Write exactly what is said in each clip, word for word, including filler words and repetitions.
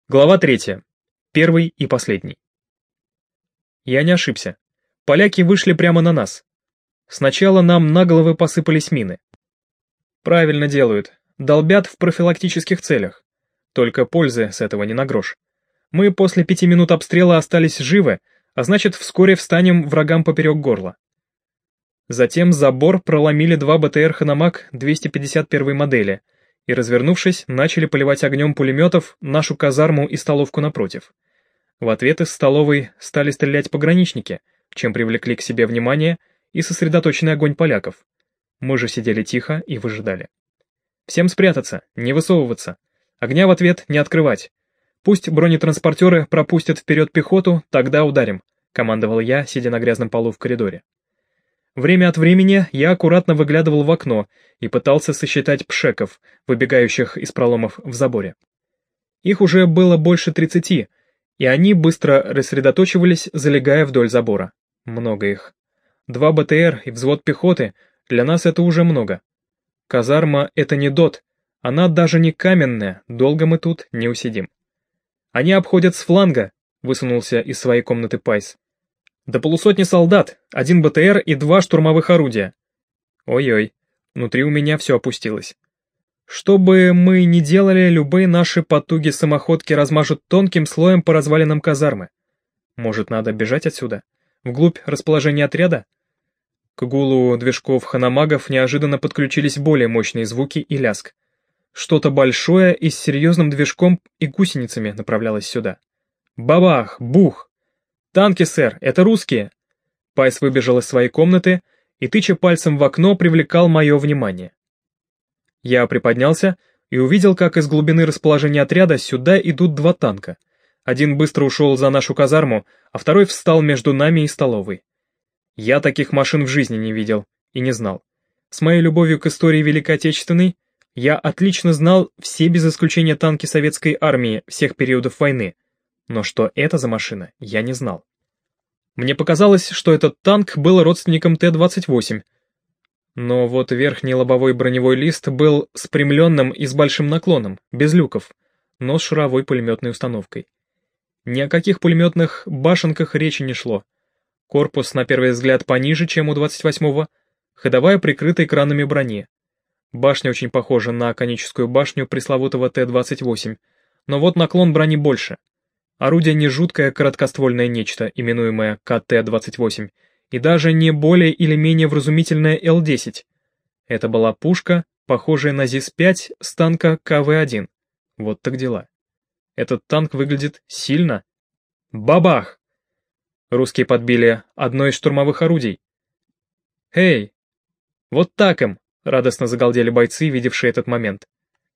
Глава третья. Первый и последний. Я не ошибся. Поляки вышли прямо на нас. Сначала нам на головы посыпались мины. Правильно делают. Долбят в профилактических целях. Только пользы с этого не на грош. Мы после пяти минут обстрела остались живы, а значит, вскоре встанем врагам поперек горла. Затем забор проломили два БТР «Хономаг» двести пятьдесят первой модели и, развернувшись, начали поливать огнем пулеметов нашу казарму и столовку напротив. В ответ из столовой стали стрелять пограничники, чем привлекли к себе внимание и сосредоточенный огонь поляков. Мы же сидели тихо и выжидали. Всем спрятаться, не высовываться. Огня в ответ не открывать. Пусть бронетранспортеры пропустят вперед пехоту, тогда ударим, командовал я, сидя на грязном полу в коридоре. Время от времени я аккуратно выглядывал в окно и пытался сосчитать пшеков, выбегающих из проломов в заборе. Их уже было больше тридцати, и они быстро рассредоточивались, залегая вдоль забора. Много их. Два БТР и взвод пехоты, для нас это уже много. Казарма — это не ДОТ, она даже не каменная, долго мы тут не усидим. Они обходят с фланга, высунулся из своей комнаты Пайс. До полусотни солдат, один БТР и два штурмовых орудия. Ой-ой, внутри у меня все опустилось. Что бы мы ни делали, любые наши потуги-самоходки размажут тонким слоем по развалинам казармы. Может, надо бежать отсюда? Вглубь расположения отряда? К гулу движков хономагов неожиданно подключились более мощные звуки и лязг. Что-то большое и с серьезным движком и гусеницами направлялось сюда. Бабах! Бух! «Танки, сэр, это русские!» Пайс выбежал из своей комнаты и, тыча пальцем в окно, привлекал мое внимание. Я приподнялся и увидел, как из глубины расположения отряда сюда идут два танка. Один быстро ушел за нашу казарму, а второй встал между нами и столовой. Я таких машин в жизни не видел и не знал. С моей любовью к истории Великой Отечественной я отлично знал все без исключения танки советской армии всех периодов войны, но что это за машина, я не знал. Мне показалось, что этот танк был родственником Т двадцать восемь, но вот верхний лобовой броневой лист был спрямленным и с большим наклоном, без люков, но с шаровой пулеметной установкой. Ни о каких пулеметных башенках речи не шло. Корпус, на первый взгляд, пониже, чем у двадцать восьмого, ходовая прикрыта экранами брони. Башня очень похожа на коническую башню пресловутого Т двадцать восемь, но вот наклон брони больше. Орудие не жуткое короткоствольное нечто, именуемое К Т двадцать восемь, и даже не более или менее вразумительное Л десять. Это была пушка, похожая на ЗИС пять с танка К В один. Вот так дела. Этот танк выглядит сильно. Бабах! Русские подбили одно из штурмовых орудий. «Эй! Вот так им!» — радостно загалдели бойцы, видевшие этот момент.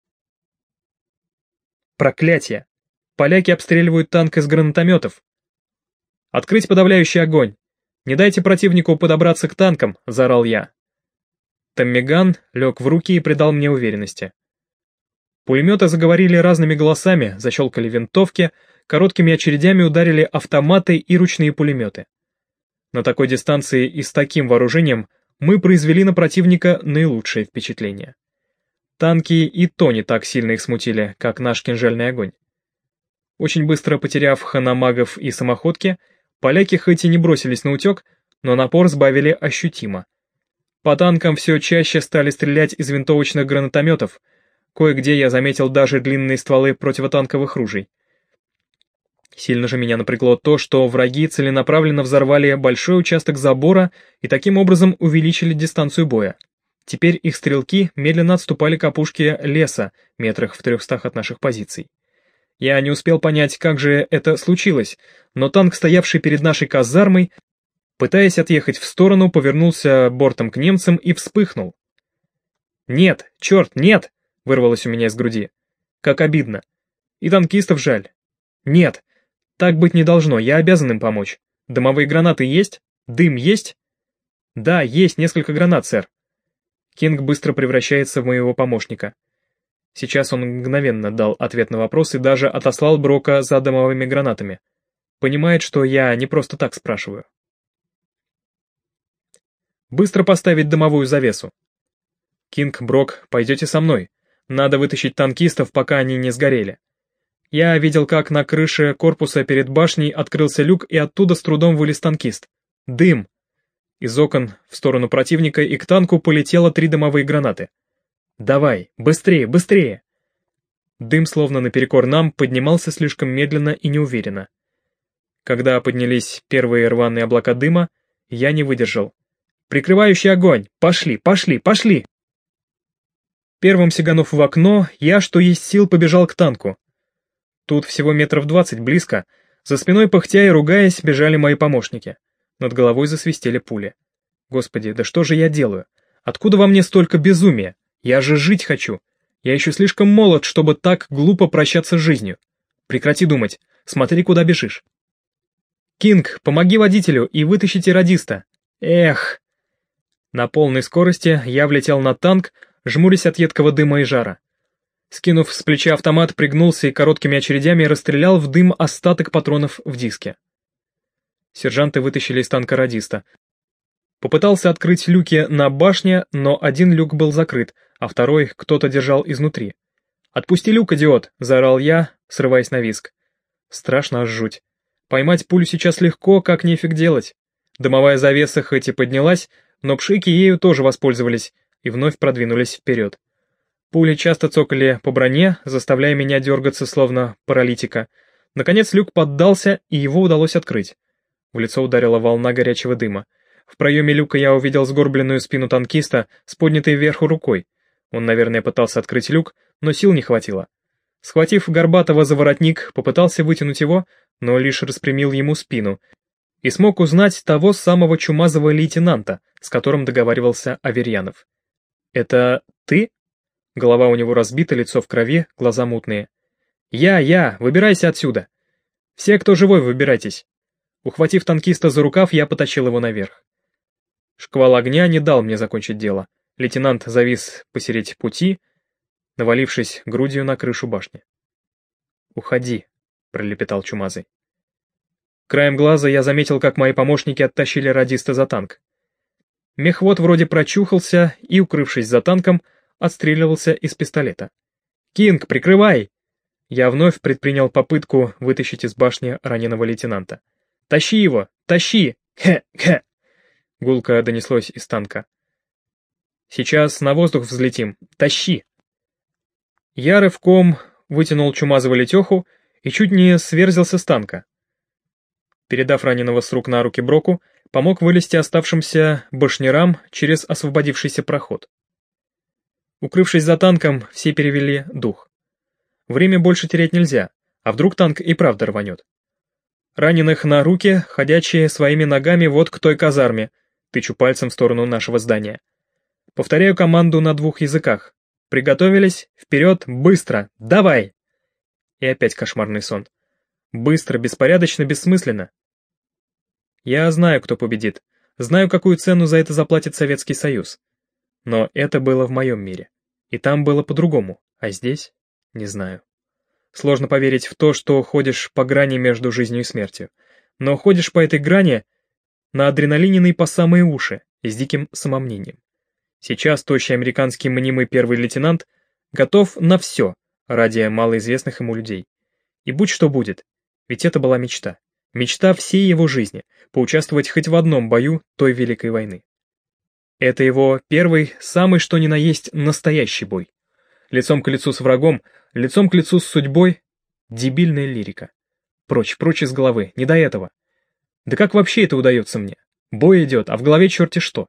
Проклятие! Поляки обстреливают танк из гранатометов. «Открыть подавляющий огонь! Не дайте противнику подобраться к танкам!» — заорал я. Томмиган лег в руки и придал мне уверенности. Пулеметы заговорили разными голосами, защелкали винтовки, короткими очередями ударили автоматы и ручные пулеметы. На такой дистанции и с таким вооружением мы произвели на противника наилучшее впечатление. Танки и то не так сильно их смутили, как наш кинжальный огонь. Очень быстро потеряв хономагов и самоходки, поляки хоть и не бросились на утек, но напор сбавили ощутимо. По танкам все чаще стали стрелять из винтовочных гранатометов, кое-где я заметил даже длинные стволы противотанковых ружей. Сильно же меня напрягло то, что враги целенаправленно взорвали большой участок забора и таким образом увеличили дистанцию боя. Теперь их стрелки медленно отступали к опушке леса, метрах в трехстах от наших позиций. Я не успел понять, как же это случилось, но танк, стоявший перед нашей казармой, пытаясь отъехать в сторону, повернулся бортом к немцам и вспыхнул. «Нет, черт, нет!» — вырвалось у меня из груди. «Как обидно! И танкистов жаль! Нет, так быть не должно, я обязан им помочь. Дымовые гранаты есть? Дым есть?» «Да, есть несколько гранат, сэр». Кинг быстро превращается в моего помощника. Сейчас он мгновенно дал ответ на вопрос и даже отослал Брока за дымовыми гранатами. Понимает, что я не просто так спрашиваю. Быстро поставить дымовую завесу. Кинг, Брок, пойдете со мной. Надо вытащить танкистов, пока они не сгорели. Я видел, как на крыше корпуса перед башней открылся люк, и оттуда с трудом вылез танкист. Дым! Из окон в сторону противника и к танку полетело три дымовые гранаты. «Давай, быстрее, быстрее!» Дым, словно наперекор нам, поднимался слишком медленно и неуверенно. Когда поднялись первые рваные облака дыма, я не выдержал. «Прикрывающий огонь! Пошли, пошли, пошли!» Первым сиганув в окно, я, что есть сил, побежал к танку. Тут всего метров двадцать близко, за спиной пыхтя и ругаясь бежали мои помощники. Над головой засвистели пули. Господи, да что же я делаю? Откуда во мне столько безумия? Я же жить хочу. Я еще слишком молод, чтобы так глупо прощаться с жизнью. Прекрати думать, смотри, куда бежишь. Кинг, помоги водителю и вытащите радиста. Эх! На полной скорости я влетел на танк, жмурясь от едкого дыма и жара. Скинув с плеча автомат, пригнулся и короткими очередями расстрелял в дым остаток патронов в диске. Сержанты вытащили из танка радиста. Попытался открыть люки на башне, но один люк был закрыт, а второй кто-то держал изнутри. «Отпусти люк, идиот!» — заорал я, срываясь на визг. Страшно аж жуть. Поймать пулю сейчас легко, как нефиг делать. Дымовая завеса хоть и поднялась, но пшики ею тоже воспользовались и вновь продвинулись вперед. Пули часто цокали по броне, заставляя меня дергаться, словно паралитика. Наконец люк поддался, и его удалось открыть. В лицо ударила волна горячего дыма. В проеме люка я увидел сгорбленную спину танкиста с поднятой вверху рукой. Он, наверное, пытался открыть люк, но сил не хватило. Схватив Горбатова за воротник, попытался вытянуть его, но лишь распрямил ему спину, и смог узнать того самого чумазого лейтенанта, с которым договаривался Аверьянов. «Это ты?» Голова у него разбита, лицо в крови, глаза мутные. «Я, я, выбирайся отсюда! Все, кто живой, выбирайтесь!» Ухватив танкиста за рукав, я потащил его наверх. Шквал огня не дал мне закончить дело. Лейтенант завис посередине пути, навалившись грудью на крышу башни. «Уходи», — пролепетал чумазый. Краем глаза я заметил, как мои помощники оттащили радиста за танк. Мехвод вроде прочухался и, укрывшись за танком, отстреливался из пистолета. «Кинг, прикрывай!» Я вновь предпринял попытку вытащить из башни раненого лейтенанта. «Тащи его! Тащи! Хе-хе!» Гулко донеслось из танка. «Сейчас на воздух взлетим! Тащи!» Я рывком вытянул чумазого летеху и чуть не сверзился с танка. Передав раненого с рук на руки Броку, помог вылезти оставшимся башнярам через освободившийся проход. Укрывшись за танком, все перевели дух. Время больше терять нельзя, а вдруг танк и правда рванет. Раненых на руки, ходячие своими ногами вот к той казарме, тычу пальцем в сторону нашего здания. Повторяю команду на двух языках. Приготовились, вперед, быстро, давай! И опять кошмарный сон. Быстро, беспорядочно, бессмысленно. Я знаю, кто победит, знаю, какую цену за это заплатит Советский Союз. Но это было в моем мире. И там было по-другому, а здесь — не знаю. Сложно поверить в то, что ходишь по грани между жизнью и смертью. Но ходишь по этой грани на адреналиненной по самые уши, с диким самомнением. Сейчас тощий американский мнимый первый лейтенант готов на все ради малоизвестных ему людей. И будь что будет, ведь это была мечта. Мечта всей его жизни — поучаствовать хоть в одном бою той Великой войны. Это его первый, самый что ни на есть настоящий бой. Лицом к лицу с врагом, лицом к лицу с судьбой. Дебильная лирика. Прочь, прочь из головы, не до этого. Да как вообще это удается мне? Бой идет, а в голове черти что.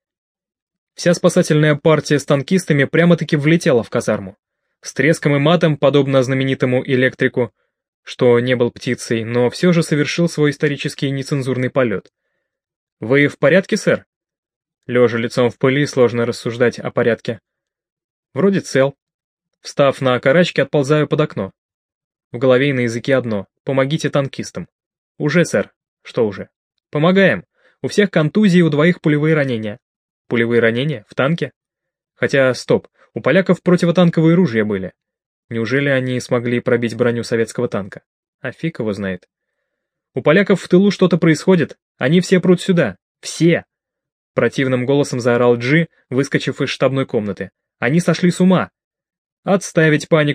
Вся спасательная партия с танкистами прямо-таки влетела в казарму. С треском и матом, подобно знаменитому электрику, что не был птицей, но все же совершил свой исторический нецензурный полет. «Вы в порядке, сэр?» Лежа лицом в пыли, сложно рассуждать о порядке. Вроде цел. Встав на карачки, отползаю под окно. В голове и на языке одно: помогите танкистам. Уже, сэр. Что уже? Помогаем. У всех контузии, у двоих пулевые ранения. Пулевые ранения? В танке? Хотя, стоп, у поляков противотанковые ружья были. Неужели они смогли пробить броню советского танка? А фиг его знает. У поляков в тылу что-то происходит, они все прут сюда. Все! Противным голосом заорал Джи, выскочив из штабной комнаты. Они сошли с ума. Отставить панику.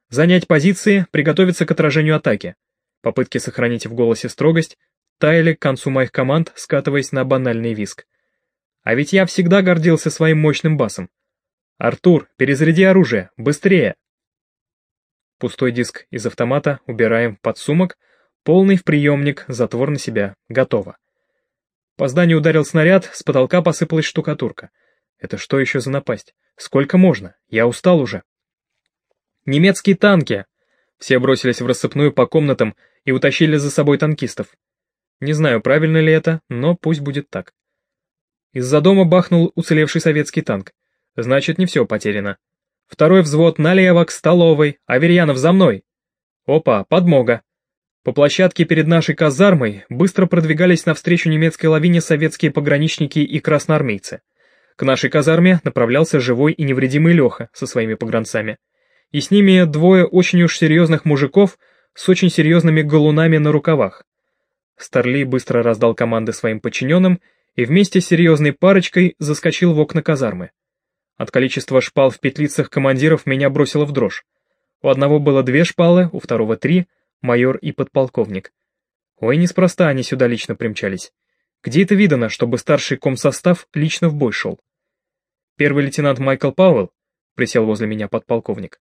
Занять позиции, приготовиться к отражению атаки. Попытки сохранить в голосе строгость таяли к концу моих команд, скатываясь на банальный визг. А ведь я всегда гордился своим мощным басом. «Артур, перезаряди оружие, быстрее!» Пустой диск из автомата убираем под сумок, полный в приемник, затвор на себя, готово. По зданию ударил снаряд, с потолка посыпалась штукатурка. Это что еще за напасть? Сколько можно? Я устал уже. Немецкие танки! Все бросились в рассыпную по комнатам и утащили за собой танкистов. Не знаю, правильно ли это, но пусть будет так. Из-за дома бахнул уцелевший советский танк. Значит, не все потеряно. Второй взвод налево, к столовой, Аверьянов за мной. Опа, подмога. По площадке перед нашей казармой быстро продвигались навстречу немецкой лавине советские пограничники и красноармейцы. К нашей казарме направлялся живой и невредимый Леха со своими погранцами. И с ними двое очень уж серьезных мужиков с очень серьезными галунами на рукавах. Старли быстро раздал команды своим подчиненным и вместе с серьезной парочкой заскочил в окна казармы. От количества шпал в петлицах командиров меня бросило в дрожь. У одного было две шпалы, у второго три, майор и подполковник. Ой, неспроста они сюда лично примчались. Где это видано, чтобы старший комсостав лично в бой шел? Первый лейтенант Майкл Пауэлл, присел возле меня подполковник.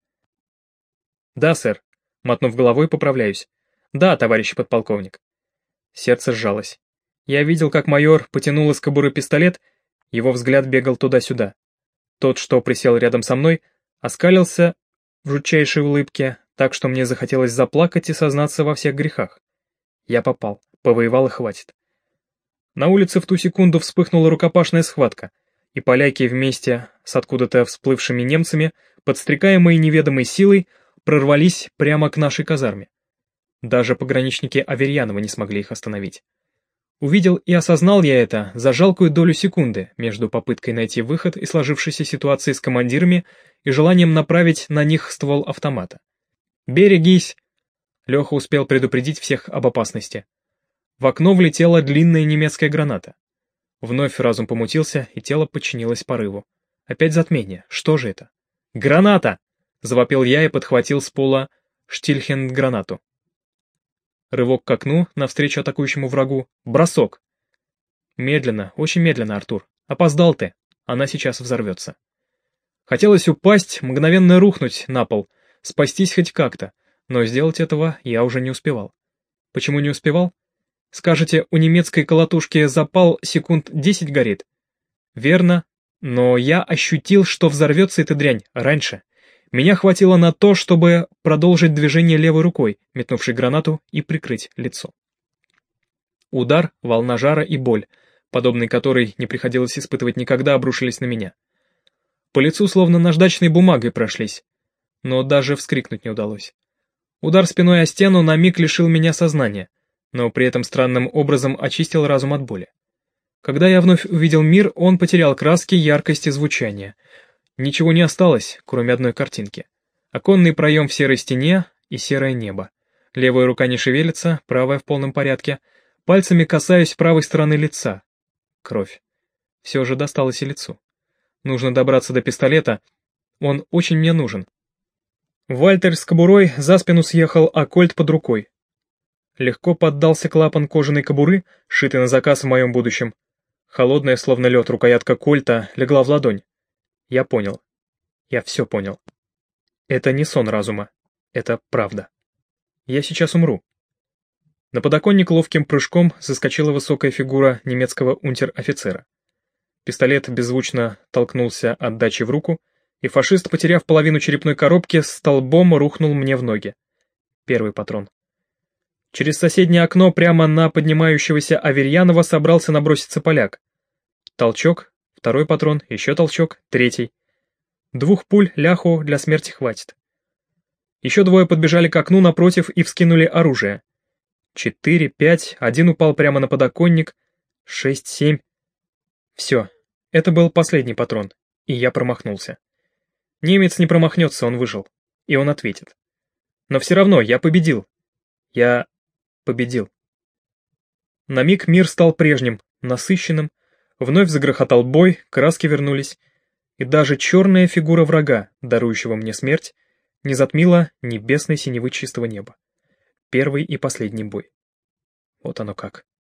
Да, сэр, мотнув головой, поправляюсь. Да, товарищ подполковник. Сердце сжалось. Я видел, как майор потянул из кобуры пистолет, его взгляд бегал туда-сюда. Тот, что присел рядом со мной, оскалился в жутчайшей улыбке, так что мне захотелось заплакать и сознаться во всех грехах. Я попал, повоевал и хватит. На улице в ту секунду вспыхнула рукопашная схватка, и поляки вместе с откуда-то всплывшими немцами, подстрекаемые неведомой силой, прорвались прямо к нашей казарме. Даже пограничники Аверьянова не смогли их остановить. Увидел и осознал я это за жалкую долю секунды между попыткой найти выход из сложившейся ситуации с командирами и желанием направить на них ствол автомата. «Берегись!» Леха успел предупредить всех об опасности. В окно влетела длинная немецкая граната. Вновь разум помутился, и тело подчинилось порыву. Опять затмение. Что же это? «Граната!» — завопил я и подхватил с пола штильхенд-гранату. Рывок к окну, навстречу атакующему врагу. Бросок. Медленно, очень медленно, Артур. Опоздал ты. Она сейчас взорвется. Хотелось упасть, мгновенно рухнуть на пол, спастись хоть как-то, но сделать этого я уже не успевал. Почему не успевал? Скажете, у немецкой колотушки запал секунд десять горит? Верно, но я ощутил, что взорвется эта дрянь раньше. Меня хватило на то, чтобы продолжить движение левой рукой, метнувшей гранату, и прикрыть лицо. Удар, волна жара и боль, подобной которой не приходилось испытывать никогда, обрушились на меня. По лицу словно наждачной бумагой прошлись, но даже вскрикнуть не удалось. Удар спиной о стену на миг лишил меня сознания, но при этом странным образом очистил разум от боли. Когда я вновь увидел мир, он потерял краски, яркость и звучание. Ничего не осталось, кроме одной картинки. Оконный проем в серой стене и серое небо. Левая рука не шевелится, правая в полном порядке. Пальцами касаюсь правой стороны лица. Кровь. Все же досталось и лицу. Нужно добраться до пистолета. Он очень мне нужен. Вальтер с кобурой за спину съехал, а кольт под рукой. Легко поддался клапан кожаной кобуры, сшитый на заказ в моем будущем. Холодная, словно лед, рукоятка кольта легла в ладонь. Я понял. Я все понял. Это не сон разума. Это правда. Я сейчас умру. На подоконник ловким прыжком заскочила высокая фигура немецкого унтер-офицера. Пистолет беззвучно толкнулся от дачи в руку, и фашист, потеряв половину черепной коробки, столбом рухнул мне в ноги. Первый патрон. Через соседнее окно прямо на поднимающегося Аверьянова собрался наброситься поляк. Толчок. Второй патрон, еще толчок, третий. Двух пуль ляху для смерти хватит. Еще двое подбежали к окну напротив и вскинули оружие. Четыре, пять, один упал прямо на подоконник. Шесть, семь. Все, это был последний патрон, и я промахнулся. Немец не промахнется, он выжил, и он ответит. Но все равно я победил. Я победил. На миг мир стал прежним, насыщенным. Вновь загрохотал бой, краски вернулись, и даже черная фигура врага, дарующего мне смерть, не затмило небесной синевы чистого неба. Первый и последний бой. Вот оно как.